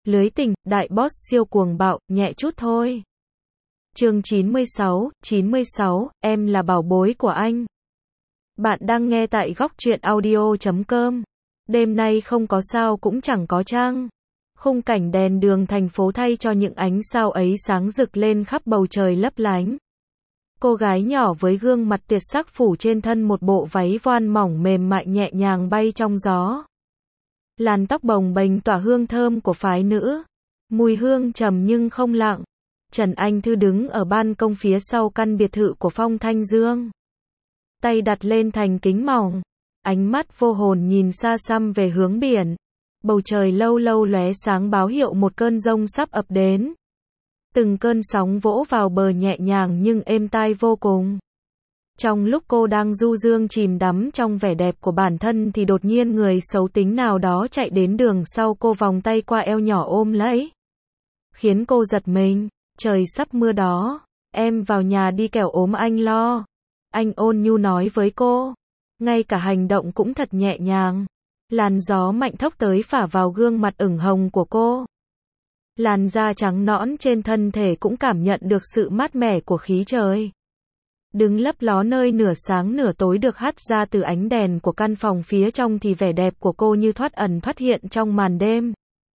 Lưới tình, đại boss siêu cuồng bạo, nhẹ chút thôi. Chương 96, em là bảo bối của anh. Bạn đang nghe tại góc truyện audio.com. Đêm nay không có sao cũng chẳng có trăng. Khung cảnh đèn đường thành phố thay cho những ánh sao ấy sáng rực lên khắp bầu trời lấp lánh. Cô gái nhỏ với gương mặt tuyệt sắc phủ trên thân một bộ váy voan mỏng mềm mại nhẹ nhàng bay trong gió. Làn tóc bồng bềnh tỏa hương thơm của phái nữ. Mùi hương trầm nhưng không lặng. Trần Anh Thư đứng ở ban công phía sau căn biệt thự của Phong Thanh Dương. Tay đặt lên thành kính mỏng. Ánh mắt vô hồn nhìn xa xăm về hướng biển. Bầu trời lâu lâu lóe sáng báo hiệu một cơn giông sắp ập đến. Từng cơn sóng vỗ vào bờ nhẹ nhàng nhưng êm tai vô cùng. Trong lúc cô đang du dương chìm đắm trong vẻ đẹp của bản thân thì đột nhiên người xấu tính nào đó chạy đến đường sau cô, vòng tay qua eo nhỏ ôm lấy. Khiến cô giật mình, trời sắp mưa đó, em vào nhà đi kẻo ốm anh lo. Anh ôn nhu nói với cô, ngay cả hành động cũng thật nhẹ nhàng. Làn gió mạnh thốc tới phả vào gương mặt ửng hồng của cô. Làn da trắng nõn trên thân thể cũng cảm nhận được sự mát mẻ của khí trời. Đứng lấp ló nơi nửa sáng nửa tối được hắt ra từ ánh đèn của căn phòng phía trong thì vẻ đẹp của cô như thoát ẩn thoát hiện trong màn đêm.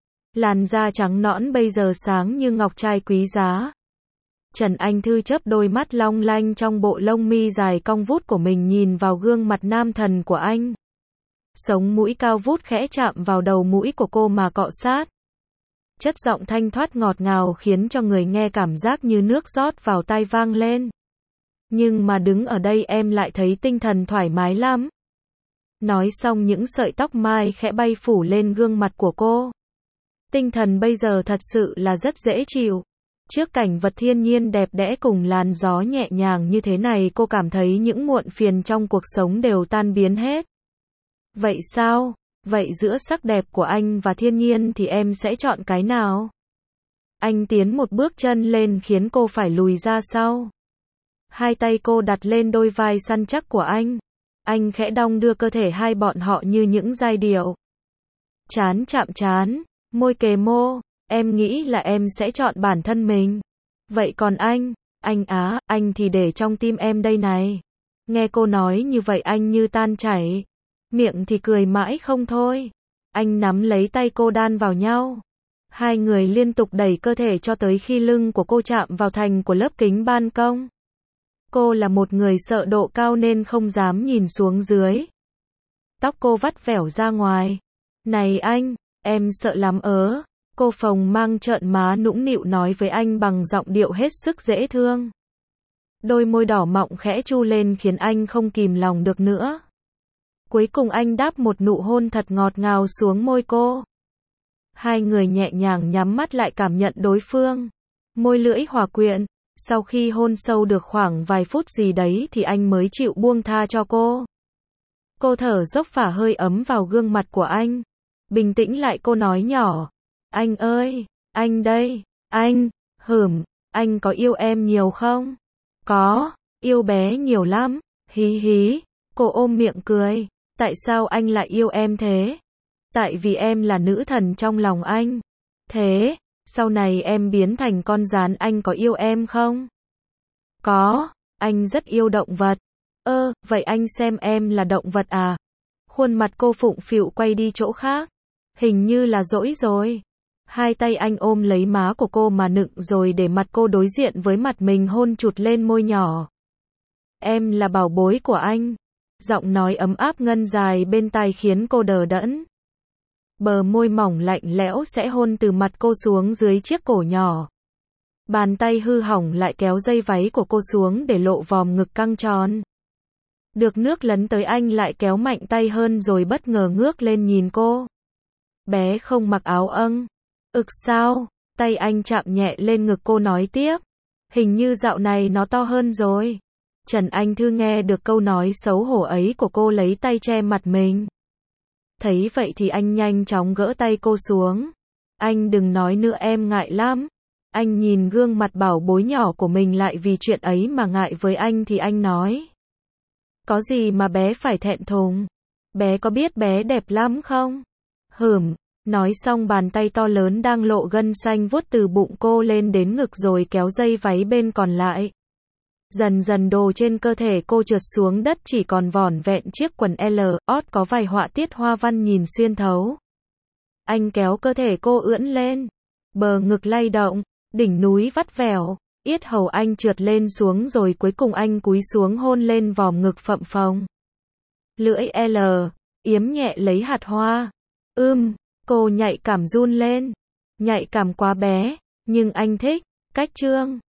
Làn da trắng nõn bây giờ sáng như ngọc trai quý giá. Trần Anh Thư chớp đôi mắt long lanh trong bộ lông mi dài cong vút của mình nhìn vào gương mặt nam thần của anh. Sống mũi cao vút khẽ chạm vào đầu mũi của cô mà cọ sát. Chất giọng thanh thoát ngọt ngào khiến cho người nghe cảm giác như nước rót vào tai vang lên. Nhưng mà đứng ở đây em lại thấy tinh thần thoải mái lắm. Nói xong những sợi tóc mai khẽ bay phủ lên gương mặt của cô. Tinh thần bây giờ thật sự là rất dễ chịu. Trước cảnh vật thiên nhiên đẹp đẽ cùng làn gió nhẹ nhàng như thế này, cô cảm thấy những muộn phiền trong cuộc sống đều tan biến hết. Vậy sao? Vậy giữa sắc đẹp của anh và thiên nhiên thì em sẽ chọn cái nào? Anh tiến một bước chân lên khiến cô phải lùi ra sau. Hai tay cô đặt lên đôi vai săn chắc của anh. Anh khẽ đong đưa cơ thể hai bọn họ như những giai điệu. Trán chạm trán, môi kề môi, em nghĩ là em sẽ chọn bản thân mình. Vậy còn anh á, anh thì để trong tim em đây này. Nghe cô nói như vậy anh như tan chảy. Miệng thì cười mãi không thôi. Anh nắm lấy tay cô đan vào nhau. Hai người liên tục đẩy cơ thể cho tới khi lưng của cô chạm vào thành của lớp kính ban công. Cô là một người sợ độ cao nên không dám nhìn xuống dưới. Tóc cô vắt vẻo ra ngoài. Này anh, em sợ lắm ớ. Cô phồng mang trợn má nũng nịu nói với anh bằng giọng điệu hết sức dễ thương. Đôi môi đỏ mọng khẽ chu lên khiến anh không kìm lòng được nữa. Cuối cùng anh đáp một nụ hôn thật ngọt ngào xuống môi cô. Hai người nhẹ nhàng nhắm mắt lại cảm nhận đối phương. Môi lưỡi hòa quyện. Sau khi hôn sâu được khoảng vài phút gì đấy thì anh mới chịu buông tha cho cô. Cô thở dốc phả hơi ấm vào gương mặt của anh. Bình tĩnh lại cô nói nhỏ. Anh ơi, anh đây, anh, anh có yêu em nhiều không? Có, yêu bé nhiều lắm, hí hí. Cô ôm miệng cười. Tại sao anh lại yêu em thế? Tại vì em là nữ thần trong lòng anh. Thế, sau này em biến thành con gián anh có yêu em không? Có, anh rất yêu động vật. Vậy anh xem em là động vật à? Khuôn mặt cô phụng phịu quay đi chỗ khác. Hình như là dỗi rồi. Hai tay anh ôm lấy má của cô mà nựng rồi để mặt cô đối diện với mặt mình, hôn chụt lên môi nhỏ. Em là bảo bối của anh. Giọng nói ấm áp ngân dài bên tai khiến cô đờ đẫn. Bờ môi mỏng lạnh lẽo sẽ hôn từ mặt cô xuống dưới chiếc cổ nhỏ. Bàn tay hư hỏng lại kéo dây váy của cô xuống để lộ vòm ngực căng tròn. Được nước lấn tới anh lại kéo mạnh tay hơn rồi bất ngờ ngước lên nhìn cô. Bé không mặc áo âng. Sao? Tay anh chạm nhẹ lên ngực cô nói tiếp. Hình như dạo này nó to hơn rồi. Trần Anh Thư nghe được câu nói xấu hổ ấy của cô lấy tay che mặt mình. Thấy vậy thì anh nhanh chóng gỡ tay cô xuống. Anh đừng nói nữa, em ngại lắm. Anh nhìn gương mặt bảo bối nhỏ của mình lại vì chuyện ấy mà ngại với anh thì anh nói. Có gì mà bé phải thẹn thùng. Bé có biết bé đẹp lắm không? Nói xong bàn tay to lớn đang lộ gân xanh vuốt từ bụng cô lên đến ngực rồi kéo dây váy bên còn lại. Dần dần đồ trên cơ thể cô trượt xuống đất chỉ còn vỏn vẹn chiếc quần L, ót có vài họa tiết hoa văn nhìn xuyên thấu. Anh kéo cơ thể cô ưỡn lên. Bờ ngực lay động, đỉnh núi vắt vẻo, yết hầu anh trượt lên xuống rồi cuối cùng anh cúi xuống hôn lên vòm ngực phập phồng. Lưỡi L, yếm nhẹ lấy hạt hoa. Cô nhạy cảm run lên. Nhạy cảm quá bé, nhưng anh thích. Cách chương